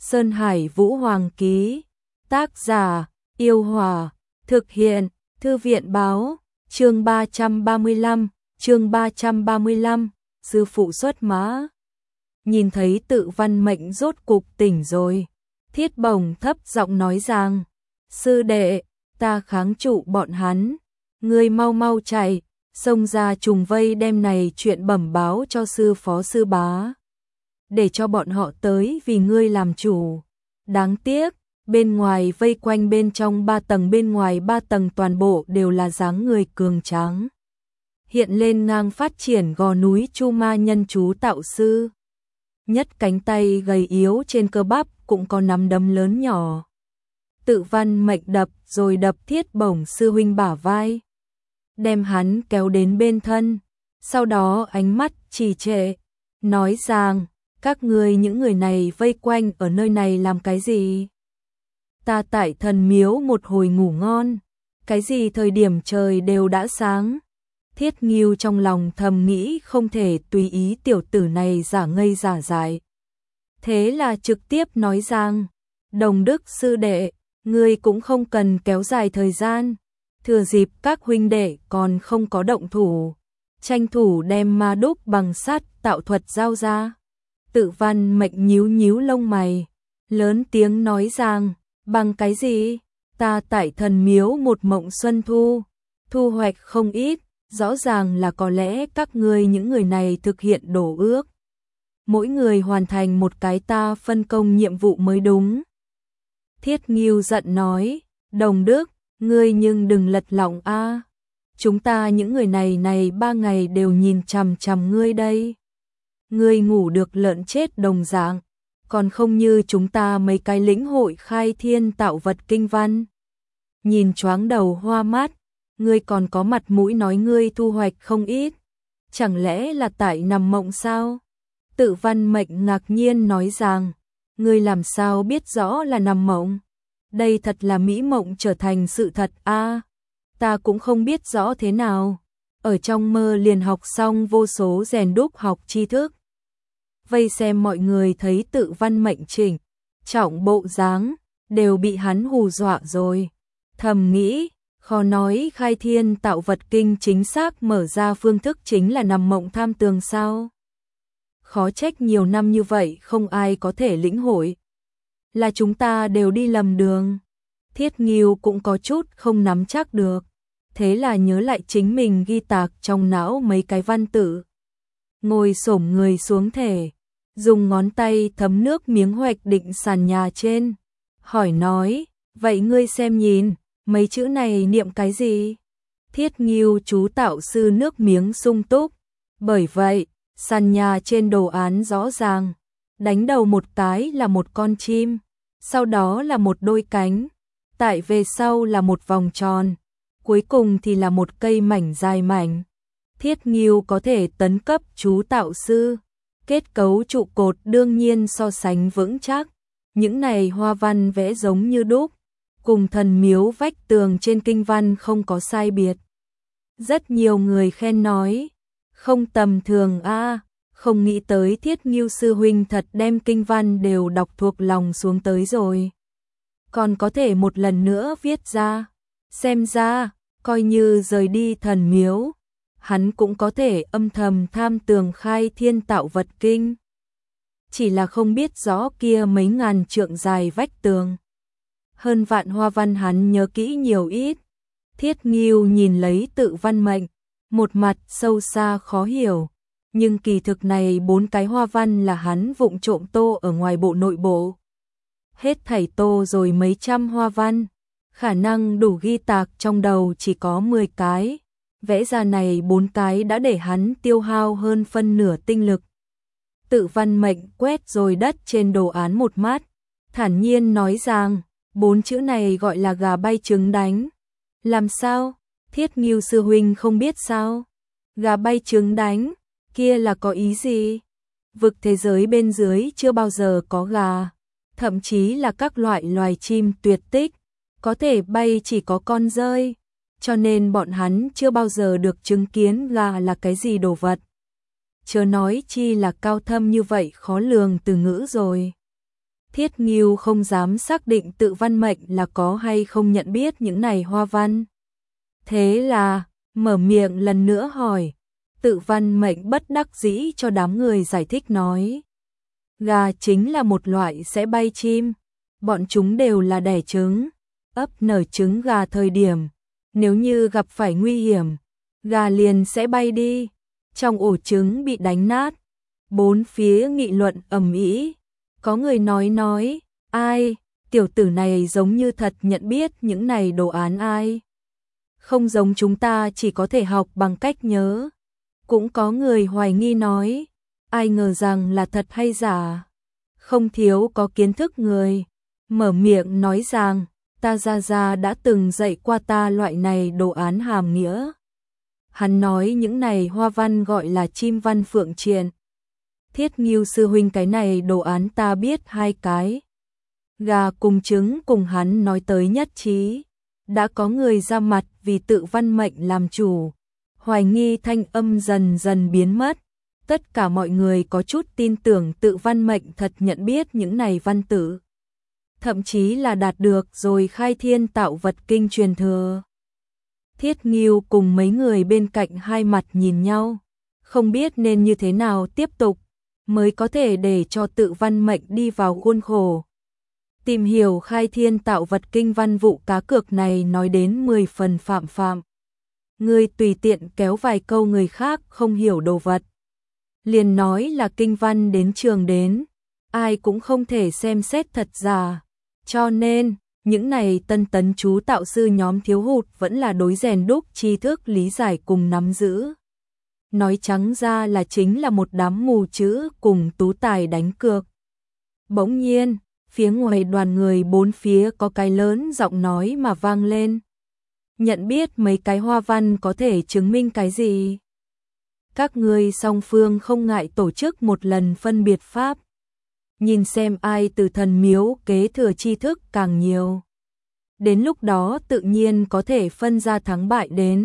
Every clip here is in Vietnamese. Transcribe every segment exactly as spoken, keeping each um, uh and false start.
Sơn Hải Vũ Hoàng ký. Tác giả: Yêu Hòa. Thực hiện: Thư viện báo. Chương ba trăm ba mươi lăm, chương ba trăm ba mươi lăm, sư phụ xuất mã. Nhìn thấy Tự Văn Mệnh rốt cục tỉnh rồi, Thiết Bổng thấp giọng nói rằng: "Sư đệ, ta kháng trụ bọn hắn, ngươi mau mau chạy, xông ra trùng vây đem này chuyện bẩm báo cho sư phó sư bá, để cho bọn họ tới vì ngươi làm chủ." Đáng tiếc, bên ngoài vây quanh bên trong ba tầng bên ngoài ba tầng toàn bộ đều là dáng người cường tráng. Hiện lên ngang phát triển gò núi Chu Ma Nhân chú tạo sư. Nhất cánh tay gầy yếu trên cơ bắp cũng có nắm đấm lớn nhỏ. Tự Văn Mệnh đập rồi đập Thiết Bổng sư huynh bả vai, đem hắn kéo đến bên thân, sau đó ánh mắt trì trệ, nói rằng: "Các ngươi những người này vây quanh ở nơi này làm cái gì? Ta tại thần miếu một hồi ngủ ngon, cái gì thời điểm trời đều đã sáng." Thiết Nghiêu trong lòng thầm nghĩ không thể tùy ý tiểu tử này giả ngây giả dại. Thế là trực tiếp nói rằng: "Đồng Đức sư đệ, ngươi cũng không cần kéo dài thời gian, thừa dịp các huynh đệ còn không có động thủ, tranh thủ đem ma đúc bằng sắt tạo thuật giao ra." Tự Văn Mệnh nhíu nhíu lông mày, lớn tiếng nói rằng: "Bằng cái gì? Ta tại thần miếu một mộng xuân thu, thu hoạch không ít, rõ ràng là có lẽ các ngươi những người này thực hiện đổ ước. Mỗi người hoàn thành một cái ta phân công nhiệm vụ mới đúng." Thiết Nghiêu giận nói: "Đồng Đức, ngươi nhưng đừng lật lọng a. Chúng ta những người này này ba ngày đều nhìn chằm chằm ngươi đây. Ngươi ngủ được lợn chết đồng dạng, còn không như chúng ta mấy cái lĩnh hội khai thiên tạo vật kinh văn. Nhìn choáng đầu hoa mắt, ngươi còn có mặt mũi nói ngươi thu hoạch không ít, chẳng lẽ là tại nằm mộng sao?" Tự Văn Mệnh ngạc nhiên nói rằng: "Ngươi làm sao biết rõ là nằm mộng? Đây thật là mỹ mộng trở thành sự thật a. Ta cũng không biết rõ thế nào, ở trong mơ liền học xong vô số rèn đúc học tri thức." Vây xem mọi người thấy Tự Văn Mệnh chỉnh trọng bộ dáng, đều bị hắn hù dọa rồi. Thầm nghĩ, khó nói khai thiên tạo vật kinh chính xác mở ra phương thức chính là nằm mộng tham tường sao? Khó trách nhiều năm như vậy không ai có thể lĩnh hội. Là chúng ta đều đi lầm đường. Thiết Nghiêu cũng có chút không nắm chắc được, thế là nhớ lại chính mình ghi tạc trong não mấy cái văn tự. Ngồi xổm người xuống thể, dùng ngón tay thấm nước miếng hoạch định sàn nhà trên, hỏi nói: "Vậy ngươi xem nhìn, mấy chữ này niệm cái gì?" Thiết Nghiêu chú tạo sư nước miếng sung túc, bởi vậy sàn nhà trên đồ án rõ ràng, đánh đầu một cái là một con chim, sau đó là một đôi cánh, tại về sau là một vòng tròn, cuối cùng thì là một cây mảnh dài mảnh. Thiết Nghiêu có thể tấn cấp chú tạo sư, kết cấu trụ cột đương nhiên so sánh vững chắc, những này hoa văn vẽ giống như đúc, cùng thần miếu vách tường trên kinh văn không có sai biệt. Rất nhiều người khen nói: "Không tầm thường a, không nghĩ tới Thiết Nghiêu sư huynh thật đem kinh văn đều đọc thuộc lòng xuống tới rồi, còn có thể một lần nữa viết ra. Xem ra, coi như rời đi thần miếu, hắn cũng có thể âm thầm tham tường khai thiên tạo vật kinh. Chỉ là không biết rõ kia mấy ngàn trượng dài vách tường, hơn vạn hoa văn hắn nhớ kỹ nhiều ít." Thiết Nghiêu nhìn lấy Tự Văn Mệnh, một mặt sâu xa khó hiểu, nhưng kỳ thực này bốn cái hoa văn là hắn vụng trộm tô ở ngoài bộ nội bộ. Hết thảy tô rồi mấy trăm hoa văn, khả năng đủ ghi tạc trong đầu chỉ có mười cái, vẽ ra này bốn cái đã để hắn tiêu hao hơn phân nửa tinh lực. Tự Văn Mệnh quét rồi đất trên đồ án một mắt, thản nhiên nói rằng: "Bốn chữ này gọi là gà bay trứng đánh." "Làm sao? Thiết Nghiêu sư huynh không biết sao? Gà bay trứng đánh, kia là có ý gì? Vực thế giới bên dưới chưa bao giờ có gà, thậm chí là các loại loài chim tuyệt tích, có thể bay chỉ có con dơi, cho nên bọn hắn chưa bao giờ được chứng kiến gà là cái gì đồ vật. Chớ nói chi là cao thâm như vậy khó lường từ ngữ rồi." Thiết Ngưu không dám xác định Tự Văn Mệnh là có hay không nhận biết những này hoa văn. Thế là, mở miệng lần nữa hỏi, Tự Văn Mệnh bất đắc dĩ cho đám người giải thích nói. Gà chính là một loại sẽ bay chim, bọn chúng đều là đẻ trứng, ấp nở trứng gà thời điểm, nếu như gặp phải nguy hiểm, gà liền sẽ bay đi, trong ổ trứng bị đánh nát. Bốn phía nghị luận ầm ĩ, có người nói nói, ai, tiểu tử này giống như thật nhận biết những này đồ án ai. Không giống chúng ta chỉ có thể học bằng cách nhớ. Cũng có người hoài nghi nói, ai ngờ rằng là thật hay giả. Không thiếu có kiến thức người, mở miệng nói rằng, ta gia gia đã từng dạy qua ta loại này đồ án hàm nghĩa. Hắn nói những này hoa văn gọi là chim văn phượng triện. Thiết Ngưu sư huynh cái này đồ án ta biết hai cái. Gà cùng trứng cùng hắn nói tới nhất trí. Đã có người ra mặt vì Tự Văn Mệnh làm chủ. Hoài nghi thanh âm dần dần biến mất. Tất cả mọi người có chút tin tưởng Tự Văn Mệnh thật nhận biết những này văn tự. Thậm chí là đạt được rồi khai thiên tạo vật kinh truyền thừa. Thiết Ngưu cùng mấy người bên cạnh hai mặt nhìn nhau. Không biết nên như thế nào tiếp tục mới có thể để cho Tự Văn Mệnh đi vào khuôn khổ. Tìm hiểu khai thiên tạo vật kinh văn vụ cá cược này nói đến mười phần phạm phạm. Người tùy tiện kéo vài câu người khác không hiểu đồ vật. Liền nói là kinh văn đến trường đến, ai cũng không thể xem xét thật giả. Cho nên, những này tân tấn chú tạo sư nhóm thiếu hụt vẫn là đối rèn đúc tri thức lý giải cùng nắm giữ. Nói trắng ra là chính là một đám mù chữ cùng tú tài đánh cược. Bỗng nhiên, phía ngoài đoàn người bốn phía có cái lớn giọng nói mà vang lên. Nhận biết mấy cái hoa văn có thể chứng minh cái gì? Các ngươi song phương không ngại tổ chức một lần phân biệt pháp. Nhìn xem ai từ thần miếu kế thừa tri thức càng nhiều. Đến lúc đó tự nhiên có thể phân ra thắng bại đến.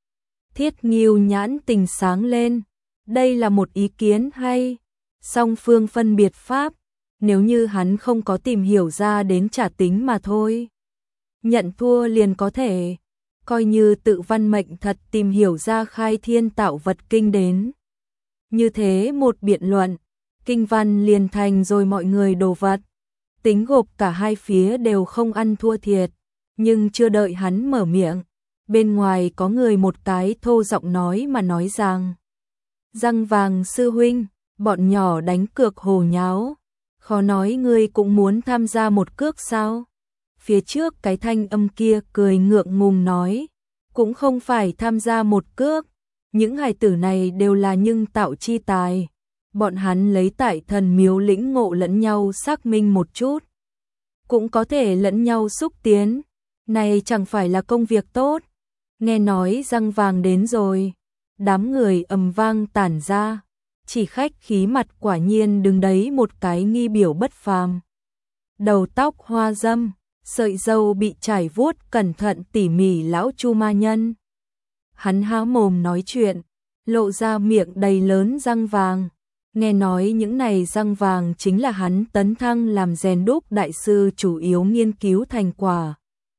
Thiết Ngưu nhãn tình sáng lên. Đây là một ý kiến hay. Song phương phân biệt pháp. Nếu như hắn không có tìm hiểu ra đến trả tính mà thôi. Nhận thua liền có thể. Coi như Tự Văn Mệnh thật tìm hiểu ra khai thiên tạo vật kinh đến. Như thế một biện luận. Kinh văn liền thành rồi mọi người đồ vật. Tính gộp cả hai phía đều không ăn thua thiệt. Nhưng chưa đợi hắn mở miệng. Bên ngoài có người một cái thô giọng nói mà nói rằng. Răng vàng sư huynh, bọn nhỏ đánh cược hồ nháo. Khó nói ngươi cũng muốn tham gia một cước sao? Phía trước cái thanh âm kia cười ngượng ngùng nói. Cũng không phải tham gia một cước. Những hài tử này đều là nhưng tạo chi tài. Bọn hắn lấy tại thần miếu lĩnh ngộ lẫn nhau xác minh một chút. Cũng có thể lẫn nhau xúc tiến. Này chẳng phải là công việc tốt. Nghe nói răng vàng đến rồi. Đám người ầm vang tản ra. Chỉ khách khí mặt quả nhiên đứng đấy một cái nghi biểu bất phàm. Đầu tóc hoa dâm, sợi râu bị trải vuốt cẩn thận tỉ mỉ lão Chu Ma Nhân. Hắn há mồm nói chuyện, lộ ra miệng đầy lớn răng vàng. Nghe nói những này răng vàng chính là hắn tấn thăng làm rèn đúc đại sư chủ yếu nghiên cứu thành quả.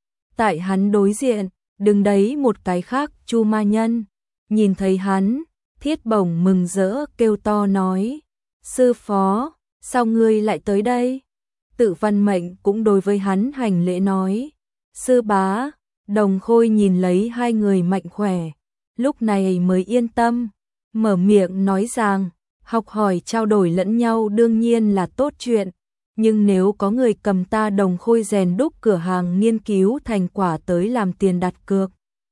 Tại hắn đối diện, đứng đấy một cái khác Chu Ma Nhân. Nhìn thấy hắn, Thiết Bổng mừng rỡ kêu to nói. Sư phó, sao ngươi lại tới đây? Tự Văn Mệnh cũng đối với hắn hành lễ nói. Sư bá, Đồng Khôi nhìn lấy hai người mạnh khỏe. Lúc này mới yên tâm, mở miệng nói rằng. Học hỏi trao đổi lẫn nhau đương nhiên là tốt chuyện. Nhưng nếu có người cầm ta Đồng Khôi rèn đúc cửa hàng nghiên cứu thành quả tới làm tiền đặt cược.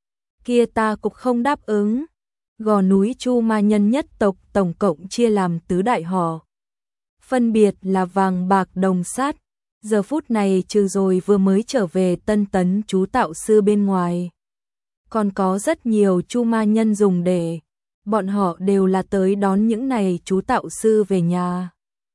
Kia ta cũng không đáp ứng. Gò núi Chu Ma Nhân nhất tộc tổng cộng chia làm tứ đại họ. Phân biệt là vàng bạc đồng sắt. Giờ phút này trừ rồi vừa mới trở về tân tấn chú tạo sư bên ngoài. Còn có rất nhiều Chu Ma Nhân dùng để. Bọn họ đều là tới đón những này chú tạo sư về nhà.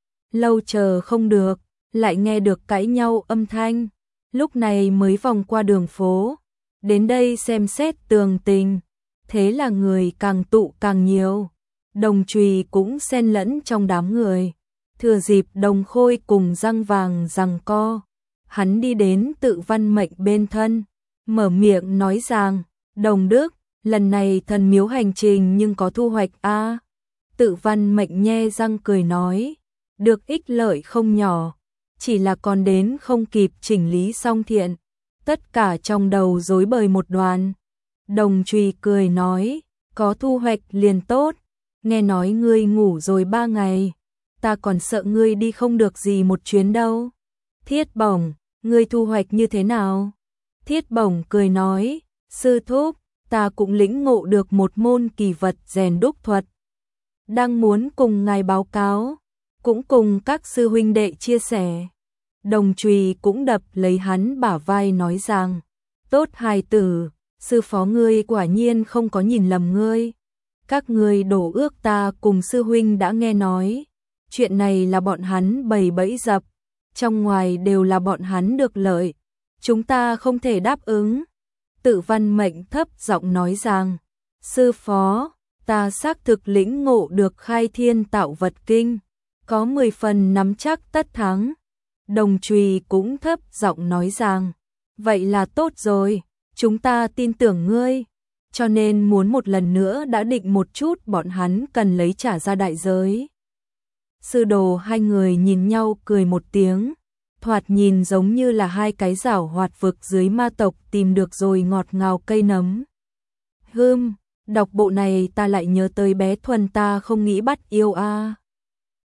Lâu chờ không được, lại nghe được cãi nhau âm thanh. Lúc này mới vòng qua đường phố. Đến đây xem xét tường tình. Thế là người càng tụ càng nhiều. Đồng Trùy cũng xen lẫn trong đám người. Thừa dịp Đồng Khôi cùng răng vàng giằng co, hắn đi đến Tự Văn Mệnh bên thân, mở miệng nói rằng, Đồng Đức, lần này thần miếu hành trình nhưng có thu hoạch a à? Tự Văn Mệnh nhe răng cười nói, được ích lợi không nhỏ, chỉ là còn đến không kịp chỉnh lý xong thiện, tất cả trong đầu rối bời một đoàn. Đồng Trùy cười nói, có thu hoạch liền tốt, nghe nói ngươi ngủ rồi ba ngày, ta còn sợ ngươi đi không được gì một chuyến đâu. Thiết Bổng, ngươi thu hoạch như thế nào? Thiết Bổng cười nói, sư thúc, ta cũng lĩnh ngộ được một môn kỳ vật rèn đúc thuật, đang muốn cùng ngài báo cáo, cũng cùng các sư huynh đệ chia sẻ. Đồng Trùy cũng đập lấy hắn bả vai nói rằng, tốt hài tử, sư phó ngươi quả nhiên không có nhìn lầm ngươi. Các ngươi đổ ước ta cùng sư huynh đã nghe nói, chuyện này là bọn hắn bày bẫy dập, trong ngoài đều là bọn hắn được lợi, chúng ta không thể đáp ứng. Tự Văn Mệnh thấp giọng nói rằng, sư phó, ta xác thực lĩnh ngộ được khai thiên tạo vật kinh, có mười phần nắm chắc tất thắng. Đồng Trùy cũng thấp giọng nói rằng, vậy là tốt rồi, chúng ta tin tưởng ngươi, cho nên muốn một lần nữa đã định một chút bọn hắn cần lấy trả ra đại giới. Sư đồ hai người nhìn nhau cười một tiếng, thoạt nhìn giống như là hai cái giảo hoạt vực dưới ma tộc tìm được rồi ngọt ngào cây nấm. Hưm, đọc bộ này ta lại nhớ tới bé Thuần ta không nghĩ bắt yêu a.